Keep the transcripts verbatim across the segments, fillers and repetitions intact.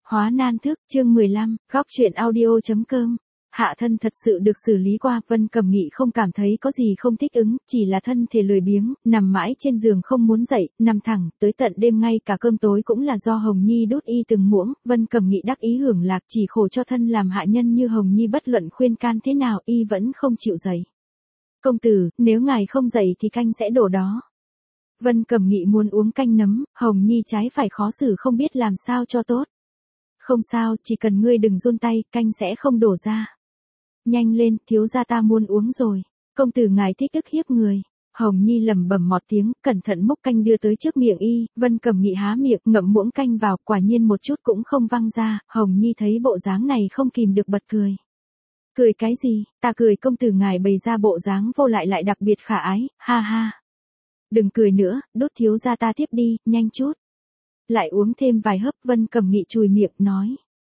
Hóa nan thức, chương mười lăm, góc truyện audio chấm com. Hạ thân thật sự được xử lý qua, Vân Cầm Nghị không cảm thấy có gì không thích ứng, chỉ là thân thể lười biếng, nằm mãi trên giường không muốn dậy, nằm thẳng, tới tận đêm ngay cả cơm tối cũng là do Hồng Nhi đút y từng muỗng, Vân Cầm Nghị đắc ý hưởng lạc, chỉ khổ cho thân làm hạ nhân như Hồng Nhi bất luận khuyên can thế nào y vẫn không chịu dậy. Công tử, nếu ngài không dậy thì canh sẽ đổ đó. Vân Cầm Nghị muốn uống canh nấm, Hồng Nhi trái phải khó xử không biết làm sao cho tốt. Không sao, chỉ cần ngươi đừng run tay, canh sẽ không đổ ra. Nhanh lên, thiếu gia ta muốn uống rồi. Công tử ngài thích ức hiếp người. Hồng Nhi lẩm bẩm một tiếng, cẩn thận múc canh đưa tới trước miệng y, Vân Cầm Nghị há miệng, ngậm muỗng canh vào, quả nhiên một chút cũng không văng ra, Hồng Nhi thấy bộ dáng này không kìm được bật cười. Cười cái gì, ta cười công tử ngài bày ra bộ dáng vô lại lại đặc biệt khả ái, ha ha. Đừng cười nữa, đốt thiếu gia ta tiếp đi, nhanh chút. Lại uống thêm vài hớp, Vân Cầm Nghị chùi miệng, nói.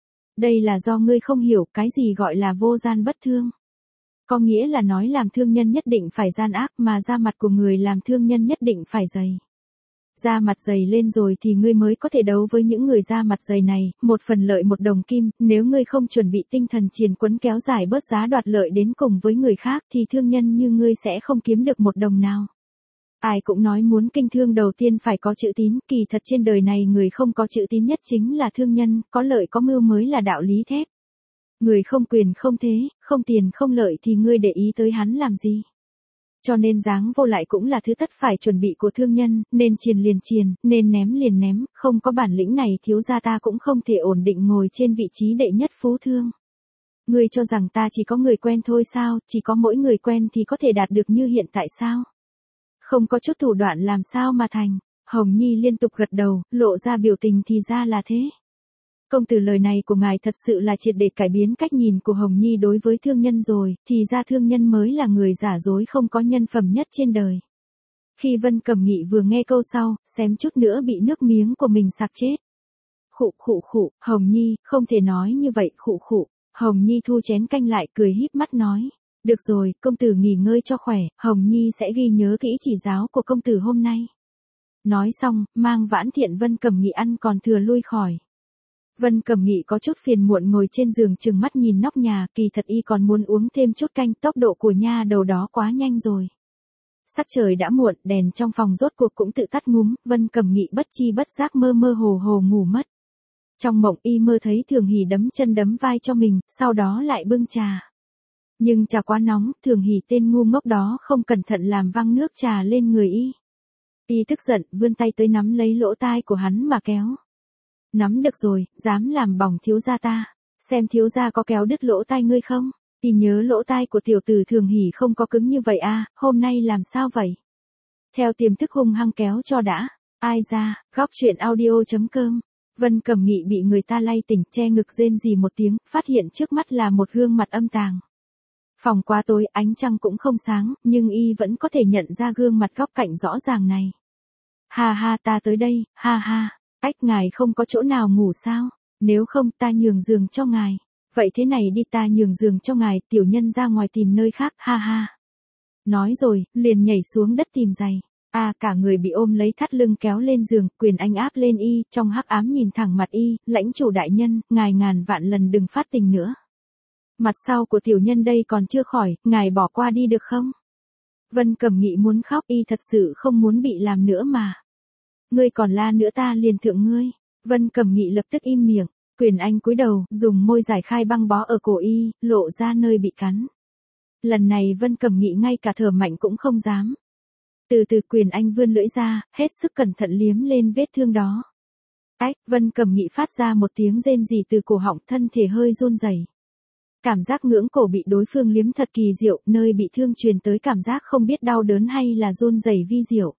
Đây là do ngươi không hiểu cái gì gọi là vô gian bất thương. Có nghĩa là nói làm thương nhân nhất định phải gian ác mà da mặt của người làm thương nhân nhất định phải dày. Da mặt dày lên rồi thì ngươi mới có thể đấu với những người da mặt dày này, một phần lợi một đồng kim, nếu ngươi không chuẩn bị tinh thần triền quấn kéo dài bớt giá đoạt lợi đến cùng với người khác thì thương nhân như ngươi sẽ không kiếm được một đồng nào. Ai cũng nói muốn kinh thương đầu tiên phải có chữ tín, kỳ thật trên đời này người không có chữ tín nhất chính là thương nhân, có lợi có mưu mới là đạo lý thép. Người không quyền không thế, không tiền không lợi thì ngươi để ý tới hắn làm gì. Cho nên dáng vô lại cũng là thứ tất phải chuẩn bị của thương nhân, nên triền liền triền, nên ném liền ném, không có bản lĩnh này thiếu gia ta cũng không thể ổn định ngồi trên vị trí đệ nhất phú thương. Ngươi cho rằng ta chỉ có người quen thôi sao, chỉ có mỗi người quen thì có thể đạt được như hiện tại sao? Không có chút thủ đoạn làm sao mà thành. Hồng Nhi liên tục gật đầu, lộ ra biểu tình thì ra là thế. Công tử lời này của ngài thật sự là triệt để cải biến cách nhìn của Hồng Nhi đối với thương nhân rồi, thì ra thương nhân mới là người giả dối không có nhân phẩm nhất trên đời. Khi Vân Cầm Nghị vừa nghe câu sau, xém chút nữa bị nước miếng của mình sặc chết. Khụ khụ khụ, Hồng Nhi, không thể nói như vậy, khụ khụ. Hồng Nhi thu chén canh lại cười híp mắt nói. Được rồi, công tử nghỉ ngơi cho khỏe, Hồng Nhi sẽ ghi nhớ kỹ chỉ giáo của công tử hôm nay. Nói xong, mang Vãn Thiện Vân Cầm Nghị ăn còn thừa lui khỏi. Vân Cầm Nghị có chút phiền muộn ngồi trên giường chừng mắt nhìn nóc nhà, kỳ thật y còn muốn uống thêm chút canh, tốc độ của nha đầu đó quá nhanh rồi. Sắc trời đã muộn, đèn trong phòng rốt cuộc cũng tự tắt ngúm, Vân Cầm Nghị bất chi bất giác mơ mơ hồ hồ ngủ mất. Trong mộng y mơ thấy Thường Hỷ đấm chân đấm vai cho mình, sau đó lại bưng trà. Nhưng trà quá nóng, Thường Hỷ tên ngu ngốc đó không cẩn thận làm văng nước trà lên người y. Y tức giận, vươn tay tới nắm lấy lỗ tai của hắn mà kéo. Nắm được rồi, dám làm bỏng thiếu gia ta. Xem thiếu gia có kéo đứt lỗ tai ngươi không? Y nhớ lỗ tai của tiểu tử Thường Hỷ không có cứng như vậy à, hôm nay làm sao vậy? Theo tiềm thức hung hăng kéo cho đã. Ai ra, góc truyện audio chấm com. Vân Cầm Nghị bị người ta lay tỉnh, che ngực rên rỉ một tiếng, phát hiện trước mắt là một gương mặt âm tàng. Phòng quá tối, ánh trăng cũng không sáng, nhưng y vẫn có thể nhận ra gương mặt góc cạnh rõ ràng này. Ha ha ta tới đây, ha ha, ách ngài không có chỗ nào ngủ sao, nếu không ta nhường giường cho ngài. Vậy thế này đi ta nhường giường cho ngài, tiểu nhân ra ngoài tìm nơi khác, ha ha. Nói rồi, liền nhảy xuống đất tìm giày. A à, cả người bị ôm lấy thắt lưng kéo lên giường, quyền anh áp lên y, trong hắc ám nhìn thẳng mặt y, lãnh chủ đại nhân, ngài ngàn vạn lần đừng phát tình nữa. Mặt sau của tiểu nhân đây còn chưa khỏi, ngài bỏ qua đi được không? Vân Cầm Nghị muốn khóc, y thật sự không muốn bị làm nữa mà. Ngươi còn la nữa ta liền thượng ngươi. Vân Cầm Nghị lập tức im miệng, quyền anh cúi đầu, dùng môi giải khai băng bó ở cổ y, lộ ra nơi bị cắn. Lần này Vân Cầm Nghị ngay cả thở mạnh cũng không dám. Từ từ quyền anh vươn lưỡi ra, hết sức cẩn thận liếm lên vết thương đó. Ách, Vân Cầm Nghị phát ra một tiếng rên rỉ từ cổ họng, thân thể hơi run rẩy. Cảm giác ngưỡng cổ bị đối phương liếm thật kỳ diệu, nơi bị thương truyền tới cảm giác không biết đau đớn hay là run rẩy vi diệu.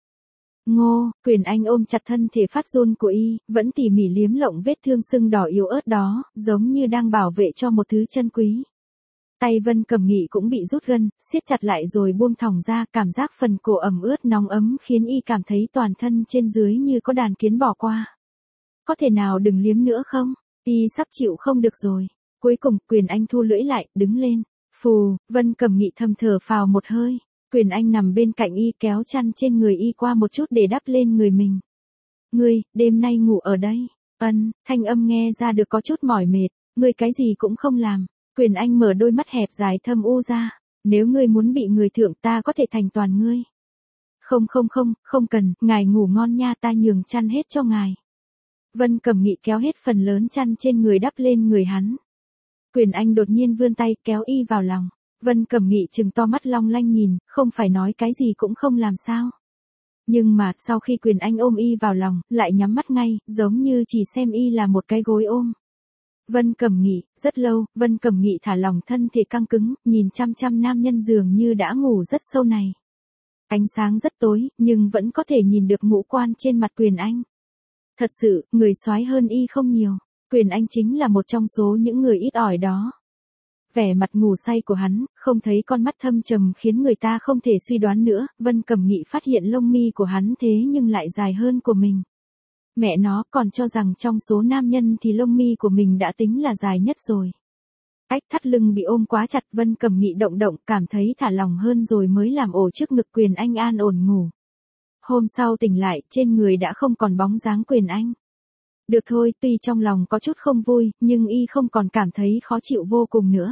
Ngô, quyền anh ôm chặt thân thể phát run của y, vẫn tỉ mỉ liếm lộng vết thương sưng đỏ yếu ớt đó, giống như đang bảo vệ cho một thứ chân quý. Tay Vân Cầm Nghị cũng bị rút gân, siết chặt lại rồi buông thõng ra, cảm giác phần cổ ẩm ướt nóng ấm khiến y cảm thấy toàn thân trên dưới như có đàn kiến bỏ qua. Có thể nào đừng liếm nữa không? Y sắp chịu không được rồi. Cuối cùng, quyền anh thu lưỡi lại, đứng lên. Phù, Vân Cầm Nghị thầm thở phào một hơi. Quyền anh nằm bên cạnh y kéo chăn trên người y qua một chút để đắp lên người mình. Ngươi, đêm nay ngủ ở đây. Ân, thanh âm nghe ra được có chút mỏi mệt, ngươi cái gì cũng không làm. Quyền Anh mở đôi mắt hẹp dài thâm u ra, nếu ngươi muốn bị người thượng ta có thể thành toàn ngươi. Không không không, không cần, ngài ngủ ngon nha, ta nhường chăn hết cho ngài. Vân Cẩm Nghị kéo hết phần lớn chăn trên người đắp lên người hắn. Quyền Anh đột nhiên vươn tay kéo y vào lòng. Vân Cẩm Nghị trừng to mắt long lanh nhìn, không phải nói cái gì cũng không làm sao. Nhưng mà, sau khi Quyền Anh ôm y vào lòng, lại nhắm mắt ngay, giống như chỉ xem y là một cái gối ôm. Vân Cẩm Nghị, rất lâu, Vân Cẩm Nghị thả lòng thân thể căng cứng, nhìn chăm chăm nam nhân dường như đã ngủ rất sâu này. Ánh sáng rất tối, nhưng vẫn có thể nhìn được ngũ quan trên mặt Quyền Anh. Thật sự, người soái hơn y không nhiều. Quyền Anh chính là một trong số những người ít ỏi đó. Vẻ mặt ngủ say của hắn, không thấy con mắt thâm trầm khiến người ta không thể suy đoán nữa, Vân Cẩm Nghị phát hiện lông mi của hắn thế nhưng lại dài hơn của mình. Mẹ nó còn cho rằng trong số nam nhân thì lông mi của mình đã tính là dài nhất rồi. Ách, thắt lưng bị ôm quá chặt, Vân Cẩm Nghị động động, cảm thấy thả lòng hơn rồi mới làm ổ trước ngực Quyền Anh an ổn ngủ. Hôm sau tỉnh lại, trên người đã không còn bóng dáng Quyền Anh. Được thôi, tuy trong lòng có chút không vui, nhưng y không còn cảm thấy khó chịu vô cùng nữa.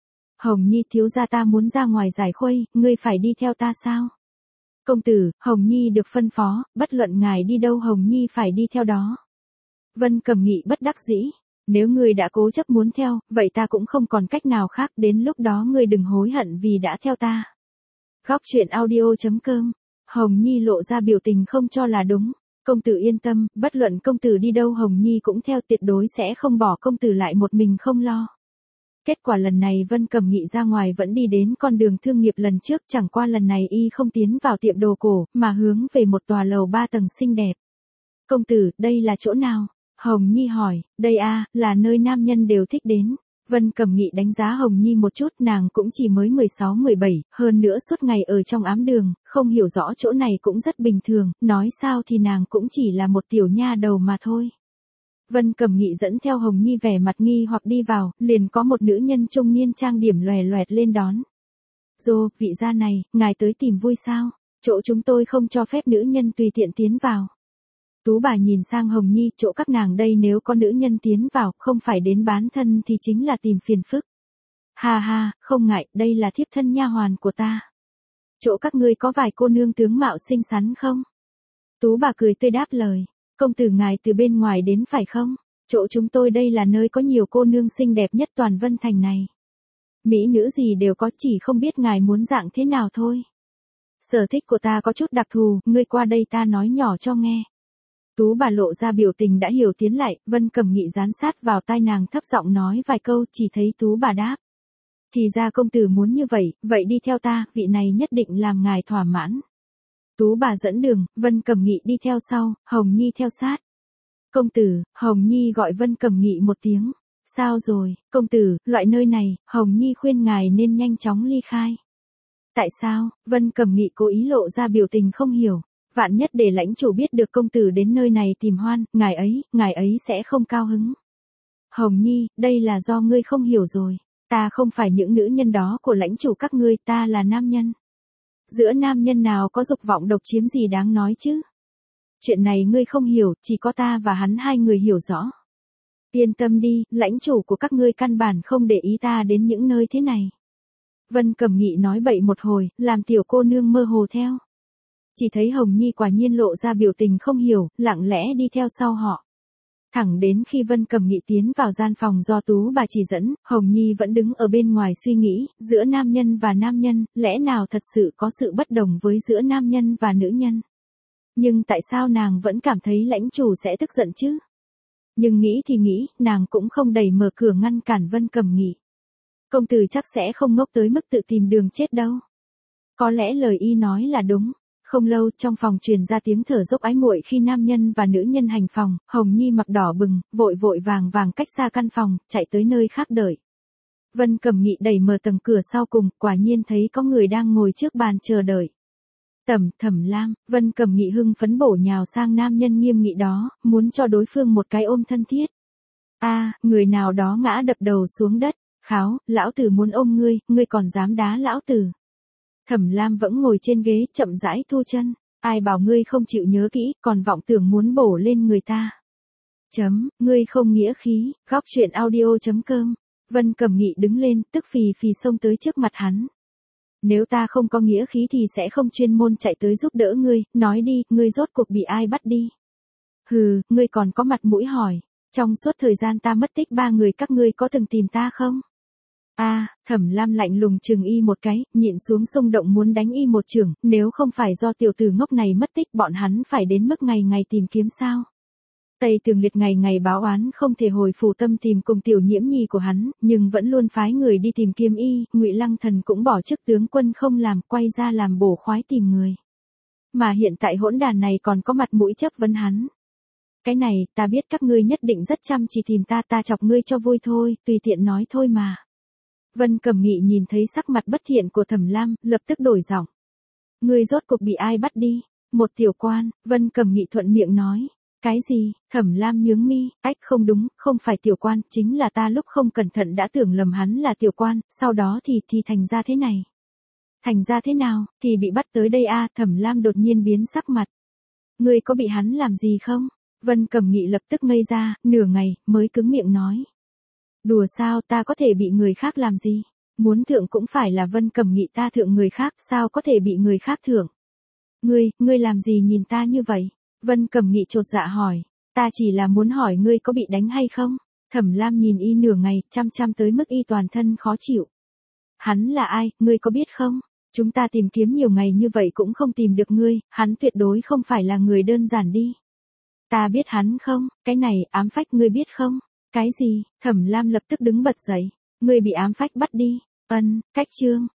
Hồng Nhi thiếu gia, ta muốn ra ngoài giải khuây, ngươi phải đi theo ta sao? Công tử, Hồng Nhi được phân phó, bất luận ngài đi đâu Hồng Nhi phải đi theo đó. Vân Cẩm Nghị bất đắc dĩ, nếu ngươi đã cố chấp muốn theo, vậy ta cũng không còn cách nào khác, đến lúc đó ngươi đừng hối hận vì đã theo ta. Góc truyện audio chấm com. Hồng Nhi lộ ra biểu tình không cho là đúng. Công tử yên tâm, bất luận công tử đi đâu Hồng Nhi cũng theo, tuyệt đối sẽ không bỏ công tử lại một mình không lo. Kết quả lần này Vân Cẩm Nghị ra ngoài vẫn đi đến con đường thương nghiệp lần trước, chẳng qua lần này y không tiến vào tiệm đồ cổ, mà hướng về một tòa lầu ba tầng xinh đẹp. Công tử, đây là chỗ nào? Hồng Nhi hỏi, đây a, là nơi nam nhân đều thích đến. Vân Cẩm Nghị đánh giá Hồng Nhi một chút, nàng cũng chỉ mới mười sáu mười bảy, hơn nữa suốt ngày ở trong ám đường, không hiểu rõ chỗ này cũng rất bình thường, nói sao thì nàng cũng chỉ là một tiểu nha đầu mà thôi. Vân Cẩm Nghị dẫn theo Hồng Nhi vẻ mặt nghi hoặc đi vào, liền có một nữ nhân trung niên trang điểm lòe loẹt lên đón. Dô, vị gia này, ngài tới tìm vui sao? Chỗ chúng tôi không cho phép nữ nhân tùy tiện tiến vào. Tú bà nhìn sang Hồng Nhi, chỗ các nàng đây nếu có nữ nhân tiến vào, không phải đến bán thân thì chính là tìm phiền phức. Ha ha, không ngại, đây là thiếp thân nha hoàn của ta. Chỗ các ngươi có vài cô nương tướng mạo xinh xắn không? Tú bà cười tươi đáp lời, công tử ngài từ bên ngoài đến phải không? Chỗ chúng tôi đây là nơi có nhiều cô nương xinh đẹp nhất toàn Vân Thành này. Mỹ nữ gì đều có, chỉ không biết ngài muốn dạng thế nào thôi. Sở thích của ta có chút đặc thù, ngươi qua đây ta nói nhỏ cho nghe. Tú bà lộ ra biểu tình đã hiểu tiến lại, Vân Cẩm Nghị dán sát vào tai nàng thấp giọng nói vài câu, chỉ thấy Tú bà đáp. Thì ra công tử muốn như vậy, vậy đi theo ta, vị này nhất định làm ngài thỏa mãn. Tú bà dẫn đường, Vân Cẩm Nghị đi theo sau, Hồng Nhi theo sát. Công tử, Hồng Nhi gọi Vân Cẩm Nghị một tiếng. Sao rồi, công tử, loại nơi này, Hồng Nhi khuyên ngài nên nhanh chóng ly khai. Tại sao? Vân Cẩm Nghị cố ý lộ ra biểu tình không hiểu. Vạn nhất để lãnh chủ biết được công tử đến nơi này tìm hoan, ngài ấy, ngài ấy sẽ không cao hứng. Hồng Nhi, đây là do ngươi không hiểu rồi. Ta không phải những nữ nhân đó của lãnh chủ các ngươi, ta là nam nhân. Giữa nam nhân nào có dục vọng độc chiếm gì đáng nói chứ? Chuyện này ngươi không hiểu, chỉ có ta và hắn hai người hiểu rõ. Yên tâm đi, lãnh chủ của các ngươi căn bản không để ý ta đến những nơi thế này. Vân Cẩm Nghị nói bậy một hồi, làm tiểu cô nương mơ hồ theo. Chỉ thấy Hồng Nhi quả nhiên lộ ra biểu tình không hiểu, lặng lẽ đi theo sau họ. Thẳng đến khi Vân Cẩm Nghị tiến vào gian phòng do Tú bà chỉ dẫn, Hồng Nhi vẫn đứng ở bên ngoài suy nghĩ, giữa nam nhân và nam nhân, lẽ nào thật sự có sự bất đồng với giữa nam nhân và nữ nhân? Nhưng tại sao nàng vẫn cảm thấy lãnh chủ sẽ tức giận chứ? Nhưng nghĩ thì nghĩ, nàng cũng không đẩy mở cửa ngăn cản Vân Cẩm Nghị. Công tử chắc sẽ không ngốc tới mức tự tìm đường chết đâu. Có lẽ lời y nói là đúng. Không lâu, trong phòng truyền ra tiếng thở dốc ái muội khi nam nhân và nữ nhân hành phòng, Hồng Nhi mặt đỏ bừng, vội vội vàng vàng cách xa căn phòng, chạy tới nơi khác đợi. Vân Cẩm Nghị đẩy mở tầng cửa sau cùng, quả nhiên thấy có người đang ngồi trước bàn chờ đợi. Tẩm, Thẩm Lam, Vân Cẩm Nghị hưng phấn bổ nhào sang nam nhân nghiêm nghị đó, muốn cho đối phương một cái ôm thân thiết. A, à, người nào đó ngã đập đầu xuống đất, kháo, lão tử muốn ôm ngươi, ngươi còn dám đá lão tử. Thẩm Lam vẫn ngồi trên ghế, chậm rãi thu chân, ai bảo ngươi không chịu nhớ kỹ, còn vọng tưởng muốn bổ lên người ta. Chấm, ngươi không nghĩa khí, góc chuyện audio chấm com. Vân Cẩm Nghị đứng lên, tức phì phì xông tới trước mặt hắn. Nếu ta không có nghĩa khí thì sẽ không chuyên môn chạy tới giúp đỡ ngươi, nói đi, ngươi rốt cuộc bị ai bắt đi. Hừ, ngươi còn có mặt mũi hỏi, trong suốt thời gian ta mất tích ba người các ngươi có từng tìm ta không? A, à, Thẩm Lam lạnh lùng chừng y một cái, nhịn xuống xung động muốn đánh y một chưởng, nếu không phải do tiểu tử ngốc này mất tích bọn hắn phải đến mức ngày ngày tìm kiếm sao? Tây Tường Liệt ngày ngày báo oán không thể hồi phủ tâm tìm cùng tiểu nhiễm nhi của hắn, nhưng vẫn luôn phái người đi tìm kiếm y, Ngụy Lăng Thần cũng bỏ chức tướng quân không làm, quay ra làm bổ khoái tìm người. Mà hiện tại hỗn đàn này còn có mặt mũi chấp vấn hắn. Cái này, ta biết các ngươi nhất định rất chăm chỉ tìm ta, ta chọc ngươi cho vui thôi, tùy tiện nói thôi mà. Vân Cẩm Nghị nhìn thấy sắc mặt bất thiện của Thẩm Lam, lập tức đổi giọng. Ngươi rốt cuộc bị ai bắt đi? Một tiểu quan, Vân Cẩm Nghị thuận miệng nói. Cái gì? Thẩm Lam nhướng mi, ách không đúng, không phải tiểu quan, chính là ta lúc không cẩn thận đã tưởng lầm hắn là tiểu quan, sau đó thì thì thành ra thế này. Thành ra thế nào, thì bị bắt tới đây a, à, Thẩm Lam đột nhiên biến sắc mặt. Ngươi có bị hắn làm gì không? Vân Cẩm Nghị lập tức ngây ra, nửa ngày, mới cứng miệng nói. Đùa sao, ta có thể bị người khác làm gì? Muốn thượng cũng phải là Vân Cẩm Nghị ta thượng người khác, sao có thể bị người khác thượng? Ngươi, ngươi làm gì nhìn ta như vậy? Vân Cẩm Nghị chột dạ hỏi, ta chỉ là muốn hỏi ngươi có bị đánh hay không? Thẩm Lam nhìn y nửa ngày, chăm chăm tới mức y toàn thân khó chịu. Hắn là ai, ngươi có biết không? Chúng ta tìm kiếm nhiều ngày như vậy cũng không tìm được ngươi, hắn tuyệt đối không phải là người đơn giản đi. Ta biết hắn không, cái này, ám phách ngươi biết không? Cái gì? Thẩm Lam lập tức đứng bật dậy, ngươi bị ám phách bắt đi. Ân, cách chương.